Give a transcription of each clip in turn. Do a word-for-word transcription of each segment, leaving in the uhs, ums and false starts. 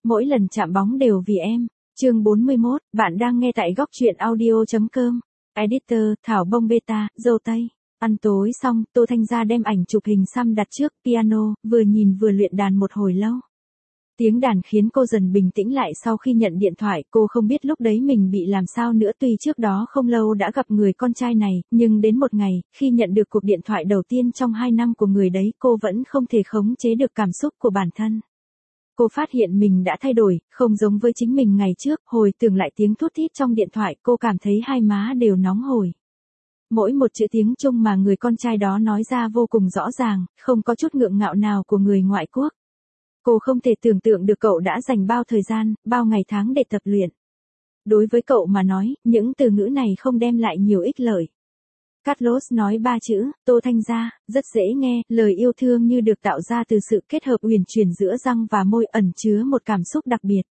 Mỗi lần chạm bóng đều vì em. Chương bốn mươi mốt, bạn đang nghe tại góc truyện audio.com. Editor, Thảo Bông Beta, dâu tây. Ăn tối xong, Tô Thanh Gia đem ảnh chụp hình xăm đặt trước piano, vừa nhìn vừa luyện đàn một hồi lâu. Tiếng đàn khiến cô dần bình tĩnh lại sau khi nhận điện thoại, cô không biết lúc đấy mình bị làm sao nữa, tuy trước đó không lâu đã gặp người con trai này, nhưng đến một ngày, khi nhận được cuộc điện thoại đầu tiên trong hai năm của người đấy, cô vẫn không thể khống chế được cảm xúc của bản thân. Cô phát hiện mình đã thay đổi, không giống với chính mình ngày trước, hồi tưởng lại tiếng thút thít trong điện thoại, cô cảm thấy hai má đều nóng hổi. Mỗi một chữ tiếng Trung mà người con trai đó nói ra vô cùng rõ ràng, không có chút ngượng ngạo nào của người ngoại quốc. Cô không thể tưởng tượng được cậu đã dành bao thời gian, bao ngày tháng để tập luyện. Đối với cậu mà nói, những từ ngữ này không đem lại nhiều ích lợi. Carlos nói ba chữ, Tô Thanh Gia, rất dễ nghe, lời yêu thương như được tạo ra từ sự kết hợp uyển chuyển giữa răng và môi, ẩn chứa một cảm xúc đặc biệt.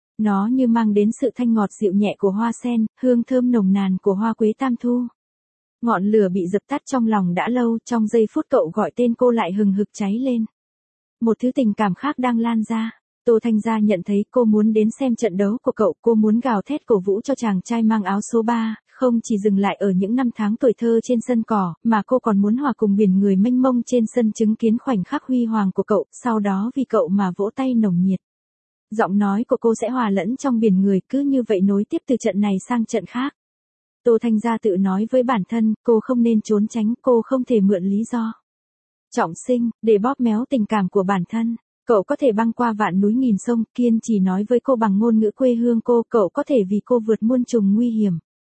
Nó như mang đến sự thanh ngọt dịu nhẹ của hoa sen, hương thơm nồng nàn của hoa quế tam thu. Ngọn lửa bị dập tắt trong lòng đã lâu, trong giây phút cậu gọi tên cô lại hừng hực cháy lên. Một thứ tình cảm khác đang lan ra. Tô Thanh Gia nhận thấy cô muốn đến xem trận đấu của cậu, cô muốn gào thét cổ vũ cho chàng trai mang áo số ba, không chỉ dừng lại ở những năm tháng tuổi thơ trên sân cỏ, mà cô còn muốn hòa cùng biển người mênh mông trên sân chứng kiến khoảnh khắc huy hoàng của cậu, sau đó vì cậu mà vỗ tay nồng nhiệt. Giọng nói của cô sẽ hòa lẫn trong biển người, cứ như vậy nối tiếp từ trận này sang trận khác. Tô Thanh Gia tự nói với bản thân, cô không nên trốn tránh, cô không thể mượn lý do trọng sinh, để bóp méo tình cảm của bản thân. Cậu có thể băng qua vạn núi nghìn sông, kiên trì nói với cô bằng ngôn ngữ quê hương cô, cậu có thể vì cô vượt muôn trùng nguy hiểm.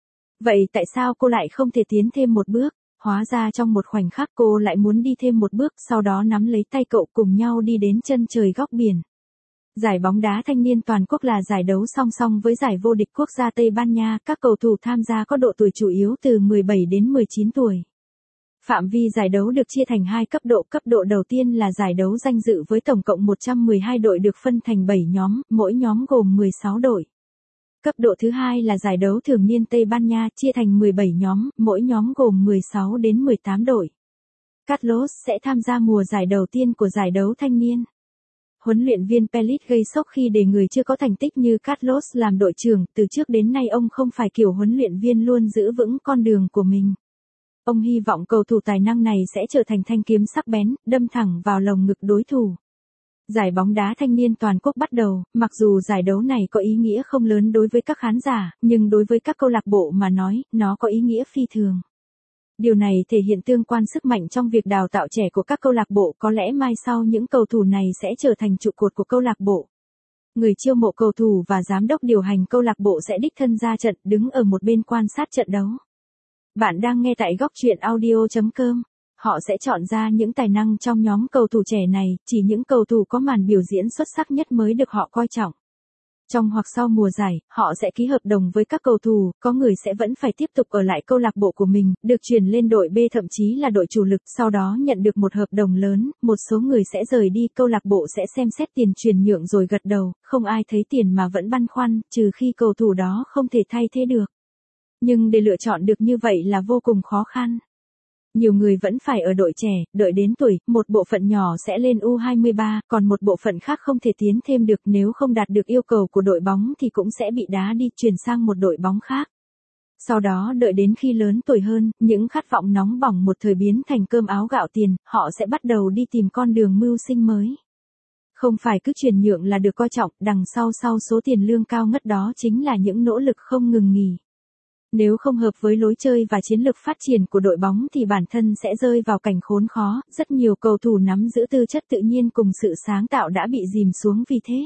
Vậy tại sao cô lại không thể tiến thêm một bước? Hóa ra trong một khoảnh khắc cô lại muốn đi thêm một bước, sau đó nắm lấy tay cậu cùng nhau đi đến chân trời góc biển. Giải bóng đá thanh niên toàn quốc là giải đấu song song với giải vô địch quốc gia Tây Ban Nha, các cầu thủ tham gia có độ tuổi chủ yếu từ mười bảy đến mười chín tuổi. Phạm vi giải đấu được chia thành hai cấp độ, cấp độ đầu tiên là giải đấu danh dự với tổng cộng một trăm mười hai đội được phân thành bảy nhóm, mỗi nhóm gồm mười sáu đội. Cấp độ thứ hai là giải đấu thường niên Tây Ban Nha, chia thành mười bảy nhóm, mỗi nhóm gồm mười sáu đến mười tám đội. Carlos sẽ tham gia mùa giải đầu tiên của giải đấu thanh niên. Huấn luyện viên Pellit gây sốc khi để người chưa có thành tích như Carlos làm đội trưởng, từ trước đến nay ông không phải kiểu huấn luyện viên luôn giữ vững con đường của mình. Ông hy vọng cầu thủ tài năng này sẽ trở thành thanh kiếm sắc bén, đâm thẳng vào lồng ngực đối thủ. Giải bóng đá thanh niên toàn quốc bắt đầu, mặc dù giải đấu này có ý nghĩa không lớn đối với các khán giả, nhưng đối với các câu lạc bộ mà nói, nó có ý nghĩa phi thường. Điều này thể hiện tương quan sức mạnh trong việc đào tạo trẻ của các câu lạc bộ, có lẽ mai sau những cầu thủ này sẽ trở thành trụ cột của câu lạc bộ. Người chiêu mộ cầu thủ và giám đốc điều hành câu lạc bộ sẽ đích thân ra trận, đứng ở một bên quan sát trận đấu. Bạn đang nghe tại góc truyện audio.com. Họ sẽ chọn ra những tài năng trong nhóm cầu thủ trẻ này, chỉ những cầu thủ có màn biểu diễn xuất sắc nhất mới được họ coi trọng. Trong hoặc sau mùa giải, họ sẽ ký hợp đồng với các cầu thủ, có người sẽ vẫn phải tiếp tục ở lại câu lạc bộ của mình, được chuyển lên đội B thậm chí là đội chủ lực, sau đó nhận được một hợp đồng lớn, một số người sẽ rời đi, câu lạc bộ sẽ xem xét tiền chuyển nhượng rồi gật đầu, không ai thấy tiền mà vẫn băn khoăn, trừ khi cầu thủ đó không thể thay thế được. Nhưng để lựa chọn được như vậy là vô cùng khó khăn. Nhiều người vẫn phải ở đội trẻ, đợi đến tuổi, một bộ phận nhỏ sẽ lên U hai mươi ba, còn một bộ phận khác không thể tiến thêm được, nếu không đạt được yêu cầu của đội bóng thì cũng sẽ bị đá đi, chuyển sang một đội bóng khác. Sau đó đợi đến khi lớn tuổi hơn, những khát vọng nóng bỏng một thời biến thành cơm áo gạo tiền, họ sẽ bắt đầu đi tìm con đường mưu sinh mới. Không phải cứ chuyển nhượng là được coi trọng, đằng sau sau số tiền lương cao ngất đó chính là những nỗ lực không ngừng nghỉ. Nếu không hợp với lối chơi và chiến lược phát triển của đội bóng thì bản thân sẽ rơi vào cảnh khốn khó, rất nhiều cầu thủ nắm giữ tư chất tự nhiên cùng sự sáng tạo đã bị dìm xuống vì thế.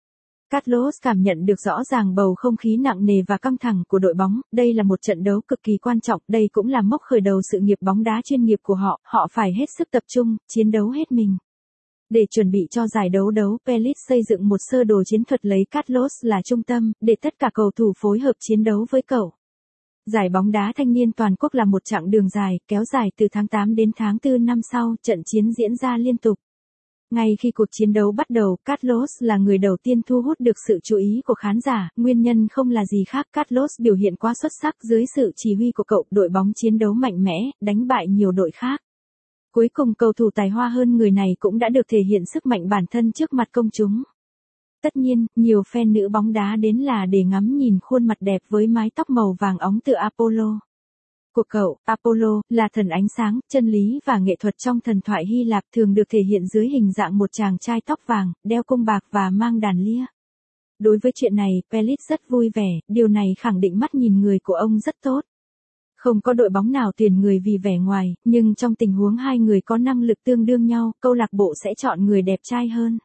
Carlos cảm nhận được rõ ràng bầu không khí nặng nề và căng thẳng của đội bóng, đây là một trận đấu cực kỳ quan trọng, đây cũng là mốc khởi đầu sự nghiệp bóng đá chuyên nghiệp của họ, họ phải hết sức tập trung, chiến đấu hết mình. Để chuẩn bị cho giải đấu đấu, Pellit xây dựng một sơ đồ chiến thuật lấy Carlos là trung tâm, để tất cả cầu thủ phối hợp chiến đấu với cậu. Giải bóng đá thanh niên toàn quốc là một chặng đường dài, kéo dài từ tháng tám đến tháng tư năm sau, trận chiến diễn ra liên tục. Ngay khi cuộc chiến đấu bắt đầu, Carlos là người đầu tiên thu hút được sự chú ý của khán giả, nguyên nhân không là gì khác, Carlos biểu hiện quá xuất sắc, dưới sự chỉ huy của cậu, đội bóng chiến đấu mạnh mẽ, đánh bại nhiều đội khác. Cuối cùng cầu thủ tài hoa hơn người này cũng đã được thể hiện sức mạnh bản thân trước mặt công chúng. Tất nhiên, nhiều fan nữ bóng đá đến là để ngắm nhìn khuôn mặt đẹp với mái tóc màu vàng óng tựa Apollo. Của cậu, Apollo, là thần ánh sáng, chân lý và nghệ thuật trong thần thoại Hy Lạp, thường được thể hiện dưới hình dạng một chàng trai tóc vàng, đeo cung bạc và mang đàn lia. Đối với chuyện này, Pelis rất vui vẻ, điều này khẳng định mắt nhìn người của ông rất tốt. Không có đội bóng nào tuyển người vì vẻ ngoài, nhưng trong tình huống hai người có năng lực tương đương nhau, câu lạc bộ sẽ chọn người đẹp trai hơn.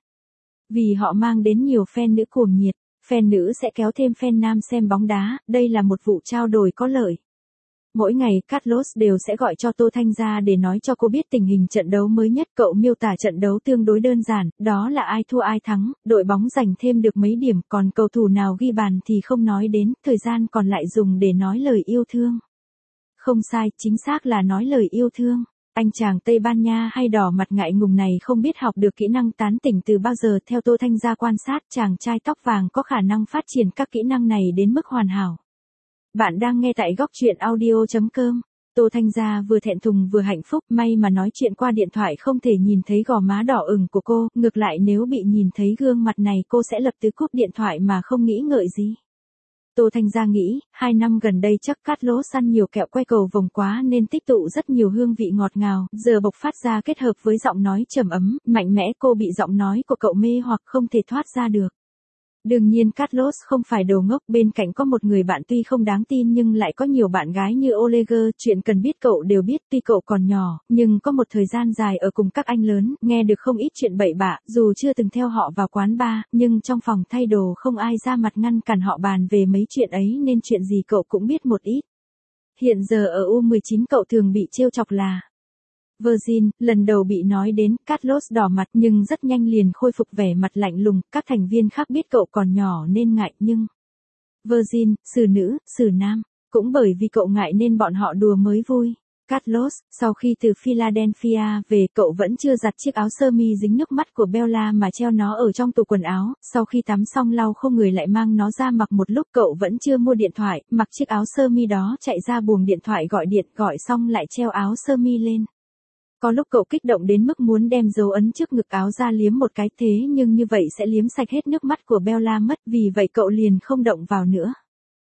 Vì họ mang đến nhiều fan nữ cuồng nhiệt, fan nữ sẽ kéo thêm fan nam xem bóng đá, đây là một vụ trao đổi có lợi. Mỗi ngày, Carlos đều sẽ gọi cho Tô Thanh Gia để nói cho cô biết tình hình trận đấu mới nhất. Cậu miêu tả trận đấu tương đối đơn giản, đó là ai thua ai thắng, đội bóng giành thêm được mấy điểm, còn cầu thủ nào ghi bàn thì không nói đến, thời gian còn lại dùng để nói lời yêu thương. Không sai, chính xác là nói lời yêu thương. Anh chàng Tây Ban Nha hay đỏ mặt ngại ngùng này không biết học được kỹ năng tán tỉnh từ bao giờ. Theo Tô Thanh Gia quan sát, chàng trai tóc vàng có khả năng phát triển các kỹ năng này đến mức hoàn hảo. Bạn đang nghe tại góc chuyện audio chấm com. Tô Thanh Gia vừa thẹn thùng vừa hạnh phúc, may mà nói chuyện qua điện thoại không thể nhìn thấy gò má đỏ ửng của cô, ngược lại nếu bị nhìn thấy gương mặt này cô sẽ lập tức cúp điện thoại mà không nghĩ ngợi gì. Tô Thanh Gia nghĩ, hai năm gần đây chắc Carlos ăn nhiều kẹo quay cầu vồng quá nên tích tụ rất nhiều hương vị ngọt ngào, giờ bộc phát ra kết hợp với giọng nói trầm ấm, mạnh mẽ, cô bị giọng nói của cậu mê hoặc không thể thoát ra được. Đương nhiên Carlos không phải đồ ngốc, bên cạnh có một người bạn tuy không đáng tin nhưng lại có nhiều bạn gái như Oleger, chuyện cần biết cậu đều biết, tuy cậu còn nhỏ, nhưng có một thời gian dài ở cùng các anh lớn, nghe được không ít chuyện bậy bạ, dù chưa từng theo họ vào quán bar, nhưng trong phòng thay đồ không ai ra mặt ngăn cản họ bàn về mấy chuyện ấy nên chuyện gì cậu cũng biết một ít. Hiện giờ ở U mười chín cậu thường bị trêu chọc là Virgin, lần đầu bị nói đến, Carlos đỏ mặt nhưng rất nhanh liền khôi phục vẻ mặt lạnh lùng, các thành viên khác biết cậu còn nhỏ nên ngại nhưng Virgin, xử nữ, xử nam, cũng bởi vì cậu ngại nên bọn họ đùa mới vui. Carlos, sau khi từ Philadelphia về, cậu vẫn chưa giặt chiếc áo sơ mi dính nước mắt của Bella mà treo nó ở trong tủ quần áo, sau khi tắm xong lau khô người lại mang nó ra mặc một lúc, cậu vẫn chưa mua điện thoại, mặc chiếc áo sơ mi đó chạy ra buồng điện thoại gọi điện, gọi xong lại treo áo sơ mi lên. Có lúc cậu kích động đến mức muốn đem dấu ấn trước ngực áo ra liếm một cái, thế nhưng như vậy sẽ liếm sạch hết nước mắt của Bella mất, vì vậy cậu liền không động vào nữa.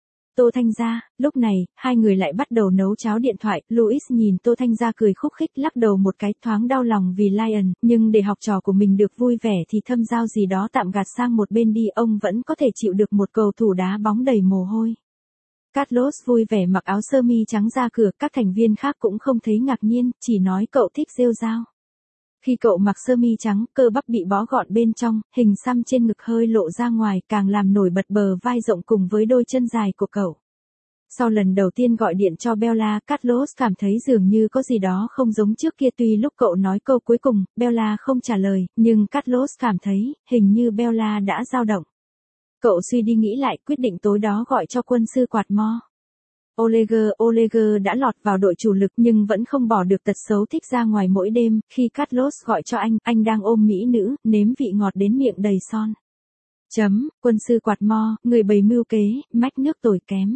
Tô Thanh Gia, lúc này, hai người lại bắt đầu nấu cháo điện thoại, Louis nhìn Tô Thanh Gia cười khúc khích lắc đầu một cái, thoáng đau lòng vì Lion, nhưng để học trò của mình được vui vẻ thì thâm giao gì đó tạm gạt sang một bên đi, ông vẫn có thể chịu được một cầu thủ đá bóng đầy mồ hôi. Carlos vui vẻ mặc áo sơ mi trắng ra cửa, các thành viên khác cũng không thấy ngạc nhiên, chỉ nói cậu thích rêu rao. Khi cậu mặc sơ mi trắng, cơ bắp bị bó gọn bên trong, hình xăm trên ngực hơi lộ ra ngoài, càng làm nổi bật bờ vai rộng cùng với đôi chân dài của cậu. Sau lần đầu tiên gọi điện cho Bella, Carlos cảm thấy dường như có gì đó không giống trước kia, tuy lúc cậu nói câu cuối cùng, Bella không trả lời, nhưng Carlos cảm thấy, hình như Bella đã dao động. Cậu suy đi nghĩ lại, quyết định tối đó gọi cho quân sư quạt mo. Oleger, Oleger đã lọt vào đội chủ lực nhưng vẫn không bỏ được tật xấu thích ra ngoài mỗi đêm, khi Carlos gọi cho anh, anh đang ôm mỹ nữ, nếm vị ngọt đến miệng đầy son. Chấm, quân sư quạt mo, người bày mưu kế, mách nước tồi kém.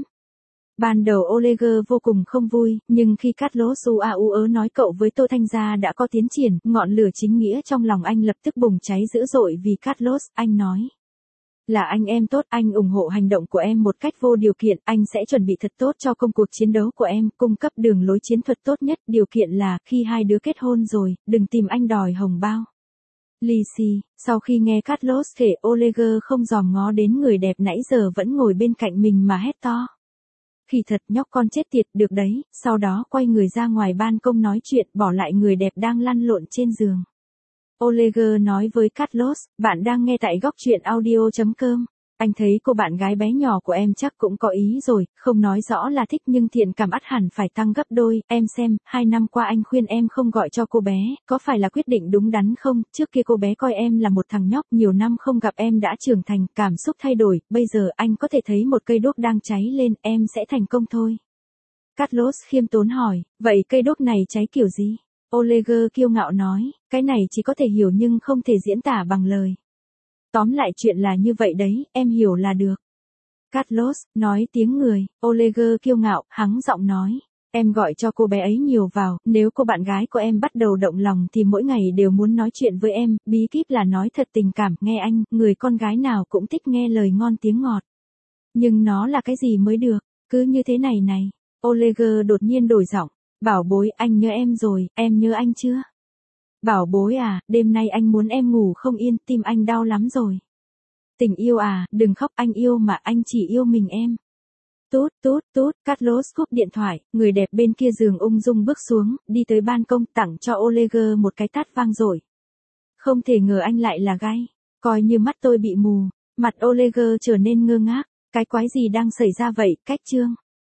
Ban đầu Oleger vô cùng không vui, nhưng khi Carlos u a u ớ nói cậu với Tô Thanh Gia đã có tiến triển, ngọn lửa chính nghĩa trong lòng anh lập tức bùng cháy dữ dội vì Carlos, anh nói. Là anh em tốt, anh ủng hộ hành động của em một cách vô điều kiện, anh sẽ chuẩn bị thật tốt cho công cuộc chiến đấu của em, cung cấp đường lối chiến thuật tốt nhất, điều kiện là, khi hai đứa kết hôn rồi, đừng tìm anh đòi hồng bao. Lizzie, sau khi nghe Carlos kể, Oleger không dòm ngó đến người đẹp nãy giờ vẫn ngồi bên cạnh mình mà hét to. Khi thật, nhóc con chết tiệt, được đấy, sau đó quay người ra ngoài ban công nói chuyện, bỏ lại người đẹp đang lăn lộn trên giường. Oleger nói với Carlos, bạn đang nghe tại góc chuyện audio chấm com. Anh thấy cô bạn gái bé nhỏ của em chắc cũng có ý rồi, không nói rõ là thích nhưng thiện cảm ắt hẳn phải tăng gấp đôi, em xem, hai năm qua anh khuyên em không gọi cho cô bé, có phải là quyết định đúng đắn không? Trước kia cô bé coi em là một thằng nhóc, nhiều năm không gặp em đã trưởng thành, cảm xúc thay đổi, bây giờ anh có thể thấy một cây đuốc đang cháy lên, em sẽ thành công thôi. Carlos khiêm tốn hỏi, vậy cây đuốc này cháy kiểu gì? Oleger kiêu ngạo nói, cái này chỉ có thể hiểu nhưng không thể diễn tả bằng lời. Tóm lại chuyện là như vậy đấy, em hiểu là được. Carlos, nói tiếng người, Oleger kiêu ngạo, hắng giọng nói. Em gọi cho cô bé ấy nhiều vào, nếu cô bạn gái của em bắt đầu động lòng thì mỗi ngày đều muốn nói chuyện với em, bí kíp là nói thật tình cảm, nghe anh, người con gái nào cũng thích nghe lời ngon tiếng ngọt. Nhưng nó là cái gì mới được, cứ như thế này này. Oleg đột nhiên đổi giọng, bảo bối, anh nhớ em rồi, em nhớ anh chưa? Bảo bối à, đêm nay anh muốn em ngủ không yên, tim anh đau lắm rồi. Tình yêu à, đừng khóc, anh yêu mà, anh chỉ yêu mình em. Tút tút tút, Carlos cúp điện thoại, người đẹp bên kia giường ung dung bước xuống, đi tới ban công tặng cho Oleg một cái tát vang dội. Không thể ngờ anh lại là gay, coi như mắt tôi bị mù, mặt Oleg trở nên ngơ ngác, cái quái gì đang xảy ra vậy, cách trương.